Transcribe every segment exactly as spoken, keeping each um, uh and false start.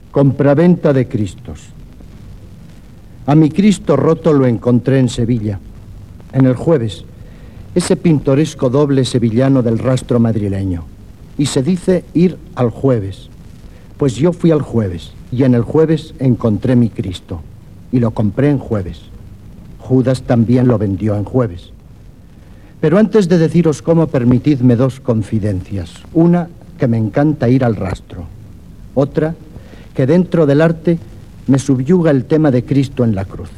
Compraventa de Cristos. A mi Cristo roto lo encontré en Sevilla, en el Jueves, ese pintoresco doble sevillano del rastro madrileño. Y se dice ir al Jueves. Pues yo fui al Jueves, y en el Jueves encontré mi Cristo, y lo compré en Jueves. Judas también lo vendió en Jueves. Pero antes de deciros cómo, permitidme dos confidencias. Una, que me encanta ir al rastro. Otra, que dentro del arte me subyuga el tema de Cristo en la cruz.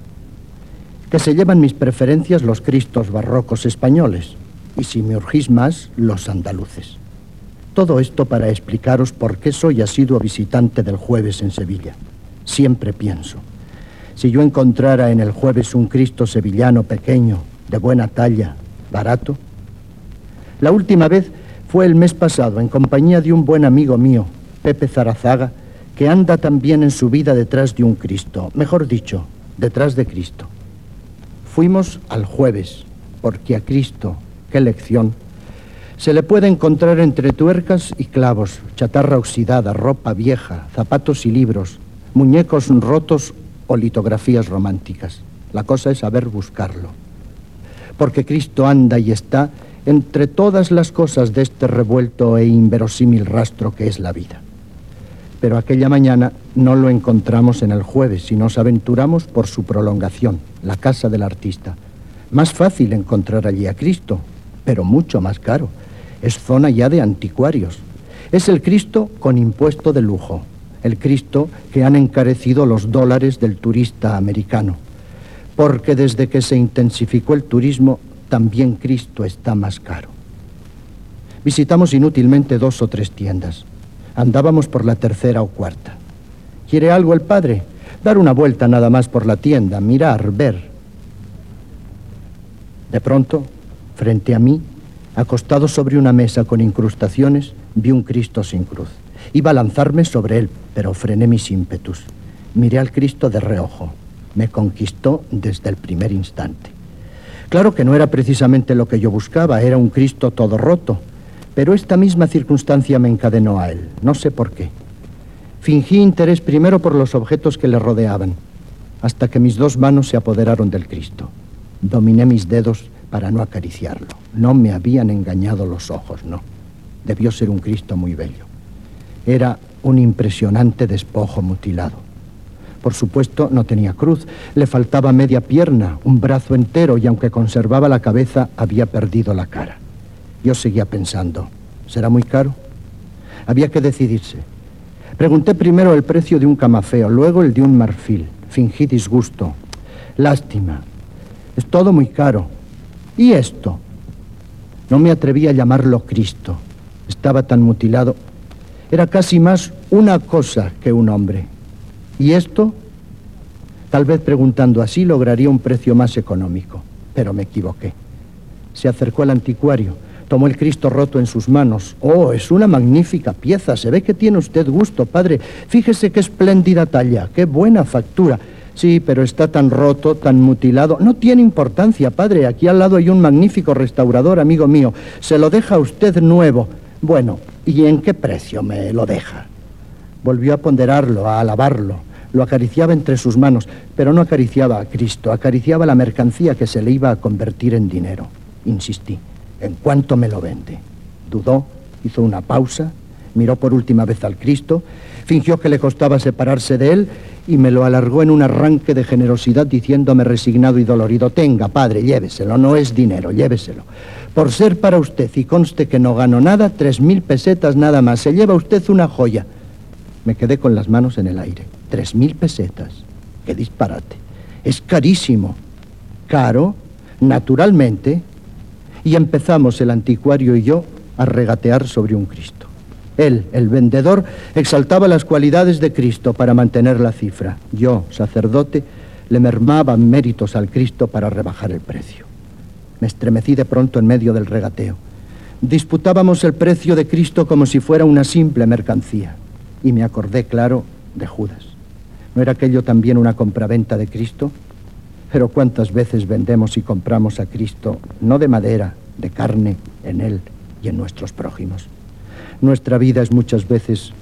Que se llevan mis preferencias los Cristos barrocos españoles, y si me urgís más, los andaluces. Todo esto para explicaros por qué soy asiduo visitante del Jueves en Sevilla. Siempre pienso, si yo encontrara en el Jueves un Cristo sevillano pequeño, de buena talla, barato. La última vez fue el mes pasado, en compañía de un buen amigo mío, Pepe Zarazaga, que anda también en su vida detrás de un Cristo, mejor dicho, detrás de Cristo. Fuimos al Jueves, porque a Cristo, qué lección, se le puede encontrar entre tuercas y clavos, chatarra oxidada, ropa vieja, zapatos y libros, muñecos rotos o litografías románticas. La cosa es saber buscarlo. Porque Cristo anda y está entre todas las cosas de este revuelto e inverosímil rastro que es la vida. Pero aquella mañana no lo encontramos en el Jueves, sino nos aventuramos por su prolongación, la casa del artista. Más fácil encontrar allí a Cristo, pero mucho más caro. Es zona ya de anticuarios. Es el Cristo con impuesto de lujo, el Cristo que han encarecido los dólares del turista americano. Porque desde que se intensificó el turismo, también Cristo está más caro. Visitamos inútilmente dos o tres tiendas. Andábamos por la tercera o cuarta. ¿Quiere algo el padre? Dar una vuelta nada más por la tienda, mirar, ver. De pronto, frente a mí, acostado sobre una mesa con incrustaciones, vi un Cristo sin cruz. Iba a lanzarme sobre él, pero frené mis ímpetus. Miré al Cristo de reojo. Me conquistó desde el primer instante. Claro que no era precisamente lo que yo buscaba, era un Cristo todo roto. Pero esta misma circunstancia me encadenó a él, no sé por qué. Fingí interés primero por los objetos que le rodeaban, hasta que mis dos manos se apoderaron del Cristo. Dominé mis dedos para no acariciarlo. No me habían engañado los ojos, no. Debió ser un Cristo muy bello. Era un impresionante despojo mutilado. Por supuesto, no tenía cruz, le faltaba media pierna, un brazo entero, y aunque conservaba la cabeza, había perdido la cara. Yo seguía pensando, ¿será muy caro? Había que decidirse. Pregunté primero el precio de un camafeo, luego el de un marfil. Fingí disgusto. Lástima. Es todo muy caro. ¿Y esto? No me atreví a llamarlo Cristo. Estaba tan mutilado. Era casi más una cosa que un hombre. ¿Y esto? Tal vez preguntando así lograría un precio más económico. Pero me equivoqué. Se acercó al anticuario. Tomó el Cristo roto en sus manos. Oh, es una magnífica pieza. Se ve que tiene usted gusto, padre. Fíjese qué espléndida talla, qué buena factura. Sí, pero está tan roto, tan mutilado. No tiene importancia, padre. Aquí al lado hay un magnífico restaurador, amigo mío. Se lo deja a usted nuevo. Bueno, ¿y en qué precio me lo deja? Volvió a ponderarlo, a alabarlo. Lo acariciaba entre sus manos, pero no acariciaba a Cristo. Acariciaba la mercancía que se le iba a convertir en dinero. Insistí. ¿En cuánto me lo vende? Dudó, hizo una pausa, miró por última vez al Cristo, fingió que le costaba separarse de él y me lo alargó en un arranque de generosidad diciéndome resignado y dolorido: tenga, padre, lléveselo, no es dinero, lléveselo. Por ser para usted, y conste que no gano nada, tres mil pesetas nada más, se lleva usted una joya. Me quedé con las manos en el aire. Tres mil pesetas, qué disparate. Es carísimo. Caro, naturalmente. Y empezamos el anticuario y yo a regatear sobre un Cristo. Él, el vendedor, exaltaba las cualidades de Cristo para mantener la cifra. Yo, sacerdote, le mermaba méritos al Cristo para rebajar el precio. Me estremecí de pronto en medio del regateo. Disputábamos el precio de Cristo como si fuera una simple mercancía. Y me acordé, claro, de Judas. ¿No era aquello también una compraventa de Cristo? Pero ¿cuántas veces vendemos y compramos a Cristo, no de madera, de carne, en Él y en nuestros prójimos? Nuestra vida es muchas veces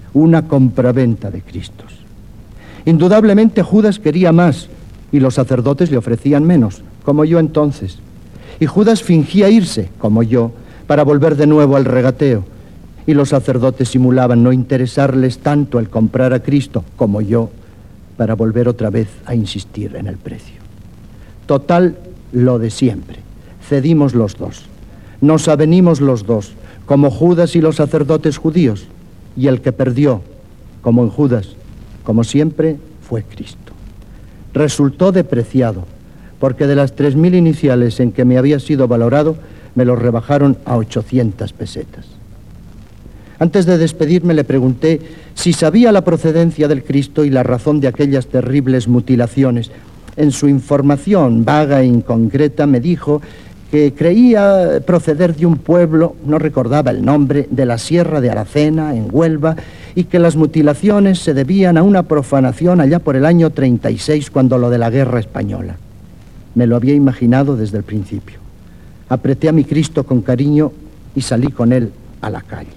una compraventa de Cristos. Indudablemente Judas quería más y los sacerdotes le ofrecían menos, como yo entonces. Y Judas fingía irse, como yo, para volver de nuevo al regateo. Y los sacerdotes simulaban no interesarles tanto el comprar a Cristo, como yo, para volver otra vez a insistir en el precio. Total, lo de siempre. Cedimos los dos. Nos avenimos los dos, como Judas y los sacerdotes judíos. Y el que perdió, como en Judas, como siempre, fue Cristo. Resultó depreciado, porque de las tres mil iniciales en que me había sido valorado, me lo rebajaron a ochocientas pesetas. Antes de despedirme le pregunté si sabía la procedencia del Cristo y la razón de aquellas terribles mutilaciones. En su información vaga e inconcreta me dijo que creía proceder de un pueblo, no recordaba el nombre, de la Sierra de Aracena, en Huelva, y que las mutilaciones se debían a una profanación allá por el año treinta y seis, cuando lo de la Guerra Española. Me lo había imaginado desde el principio. Apreté a mi Cristo con cariño y salí con él a la calle.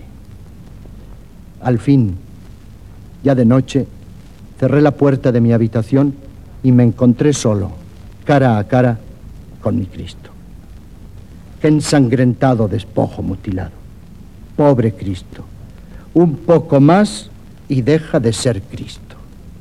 Al fin, ya de noche, cerré la puerta de mi habitación y me encontré solo, cara a cara, con mi Cristo. Qué ensangrentado despojo mutilado. Pobre Cristo. Un poco más y deja de ser Cristo.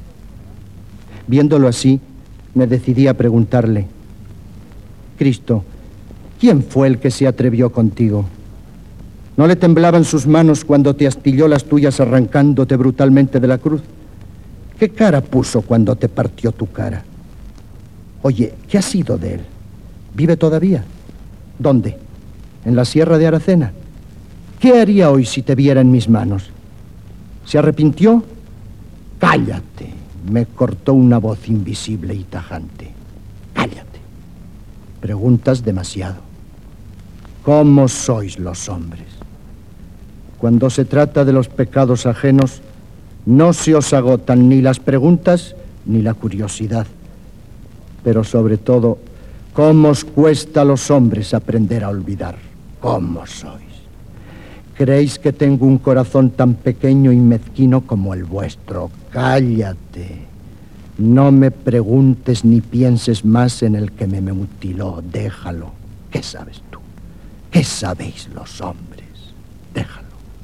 Viéndolo así, me decidí a preguntarle: Cristo, ¿quién fue el que se atrevió contigo? ¿No le temblaban sus manos cuando te astilló las tuyas arrancándote brutalmente de la cruz? ¿Qué cara puso cuando te partió tu cara? Oye, ¿qué ha sido de él? ¿Vive todavía? ¿Dónde? ¿En la Sierra de Aracena? ¿Qué haría hoy si te viera en mis manos? ¿Se arrepintió? ¡Cállate! Me cortó una voz invisible y tajante. ¡Cállate! Preguntas demasiado. ¿Cómo sois los hombres? Cuando se trata de los pecados ajenos, no se os agotan ni las preguntas ni la curiosidad. Pero sobre todo, ¿cómo os cuesta a los hombres aprender a olvidar? ¿Cómo sois? ¿Creéis que tengo un corazón tan pequeño y mezquino como el vuestro? ¡Cállate! No me preguntes ni pienses más en el que me mutiló. Déjalo. ¿Qué sabes tú? ¿Qué sabéis los hombres? Déjalo.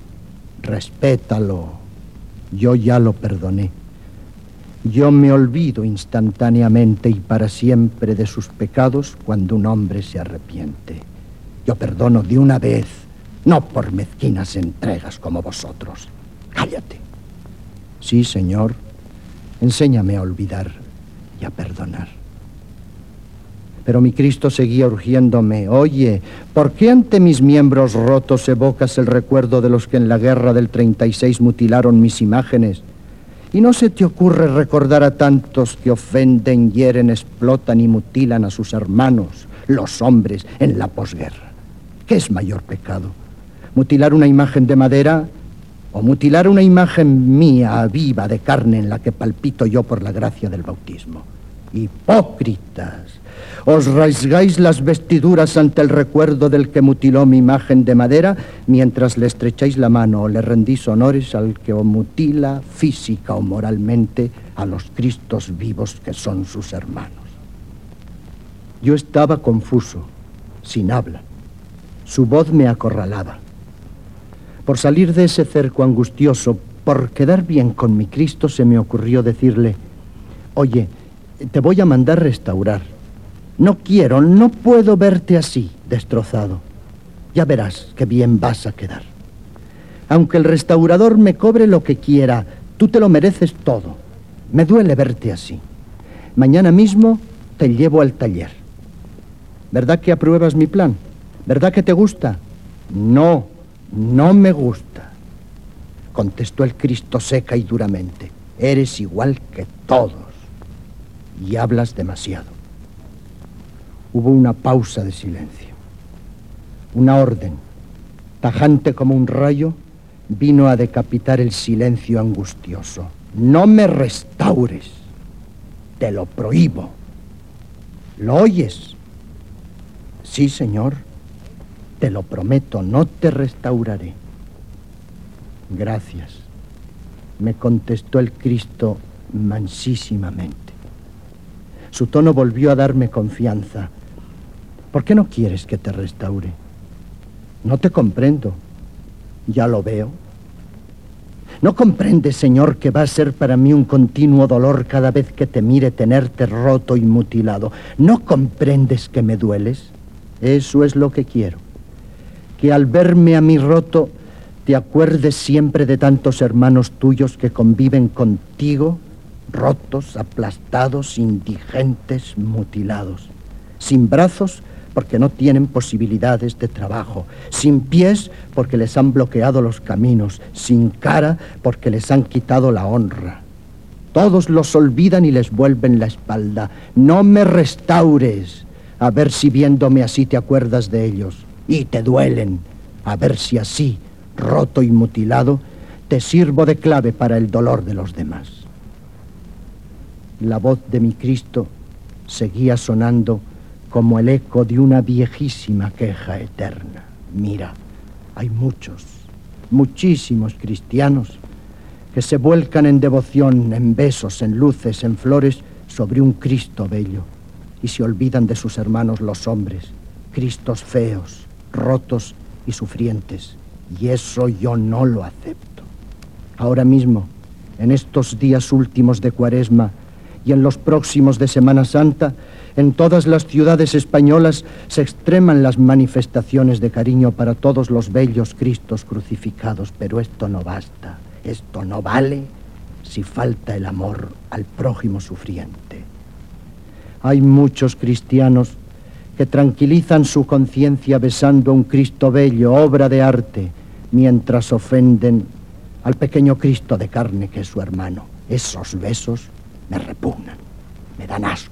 Respétalo. Yo ya lo perdoné. Yo me olvido instantáneamente y para siempre de sus pecados cuando un hombre se arrepiente. Yo perdono de una vez, no por mezquinas entregas como vosotros. Cállate. Sí, Señor, enséñame a olvidar y a perdonar. Pero mi Cristo seguía urgiéndome: oye, ¿por qué ante mis miembros rotos evocas el recuerdo de los que en la guerra del treinta y seis mutilaron mis imágenes? ¿Y no se te ocurre recordar a tantos que ofenden, hieren, explotan y mutilan a sus hermanos, los hombres, en la posguerra? ¿Qué es mayor pecado? ¿Mutilar una imagen de madera o mutilar una imagen mía, viva, de carne, en la que palpito yo por la gracia del bautismo? ¡Hipócritas! Os rasgáis las vestiduras ante el recuerdo del que mutiló mi imagen de madera, mientras le estrecháis la mano o le rendís honores al que os mutila física o moralmente a los Cristos vivos que son sus hermanos. Yo estaba confuso, sin habla. Su voz me acorralaba. Por salir de ese cerco angustioso, por quedar bien con mi Cristo, se me ocurrió decirle: oye, te voy a mandar restaurar. No quiero, no puedo verte así, destrozado. Ya verás qué bien vas a quedar. Aunque el restaurador me cobre lo que quiera, tú te lo mereces todo. Me duele verte así. Mañana mismo te llevo al taller. ¿Verdad que apruebas mi plan? ¿Verdad que te gusta? No, no me gusta, contestó el Cristo seca y duramente. Eres igual que todos y hablas demasiado. Hubo una pausa de silencio. Una orden, tajante como un rayo, vino a decapitar el silencio angustioso. No me restaures. Te lo prohíbo. ¿Lo oyes? Sí, Señor. Te lo prometo, no te restauraré. Gracias. me contestó el Cristo mansísimamente. Su tono volvió a darme confianza. ¿Por qué no quieres que te restaure? No te comprendo. Ya lo veo. ¿No comprendes, Señor, que va a ser para mí un continuo dolor cada vez que te mire tenerte roto y mutilado? ¿No comprendes que me dueles? Eso es lo que quiero. Que al verme a mí roto, te acuerdes siempre de tantos hermanos tuyos que conviven contigo, rotos, aplastados, indigentes, mutilados, sin brazos porque no tienen posibilidades de trabajo, sin pies porque les han bloqueado los caminos, sin cara porque les han quitado la honra. Todos los olvidan y les vuelven la espalda. No me restaures, a ver si viéndome así te acuerdas de ellos, y te duelen, a ver si así, roto y mutilado, te sirvo de clave para el dolor de los demás. La voz de mi Cristo seguía sonando como el eco de una viejísima queja eterna. Mira, hay muchos, muchísimos cristianos que se vuelcan en devoción, en besos, en luces, en flores, sobre un Cristo bello, y se olvidan de sus hermanos los hombres, Cristos feos, rotos y sufrientes, y eso yo no lo acepto. Ahora mismo, en estos días últimos de Cuaresma y en los próximos de Semana Santa, en todas las ciudades españolas se extreman las manifestaciones de cariño para todos los bellos Cristos crucificados, pero esto no basta, esto no vale si falta el amor al prójimo sufriente. Hay muchos cristianos que tranquilizan su conciencia besando a un Cristo bello, obra de arte, mientras ofenden al pequeño Cristo de carne que es su hermano. Esos besos me repugnan, me dan asco.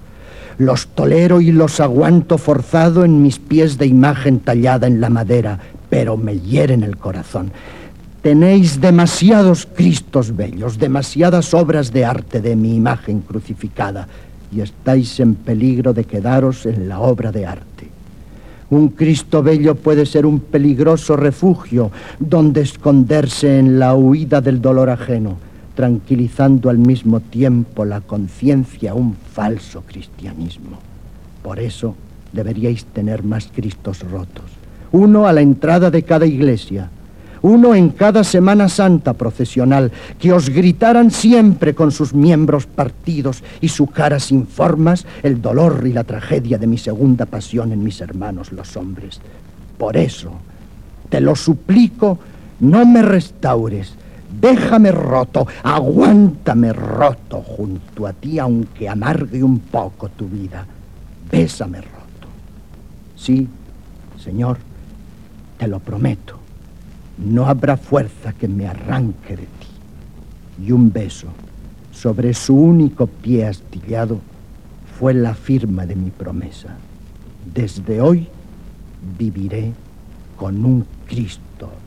Los tolero y los aguanto forzado en mis pies de imagen tallada en la madera, pero me hieren el corazón. Tenéis demasiados Cristos bellos, demasiadas obras de arte de mi imagen crucificada, y estáis en peligro de quedaros en la obra de arte. Un Cristo bello puede ser un peligroso refugio donde esconderse en la huida del dolor ajeno, tranquilizando al mismo tiempo la conciencia, un falso cristianismo. Por eso deberíais tener más Cristos rotos, uno a la entrada de cada iglesia, uno en cada Semana Santa procesional, que os gritaran siempre con sus miembros partidos y su cara sin formas el dolor y la tragedia de mi segunda pasión en mis hermanos los hombres. Por eso, te lo suplico, no me restaures. Déjame roto, aguántame roto junto a ti, aunque amargue un poco tu vida. Bésame roto. Sí, Señor, te lo prometo. No habrá fuerza que me arranque de ti. Y un beso sobre su único pie astillado fue la firma de mi promesa. Desde hoy viviré con un Cristo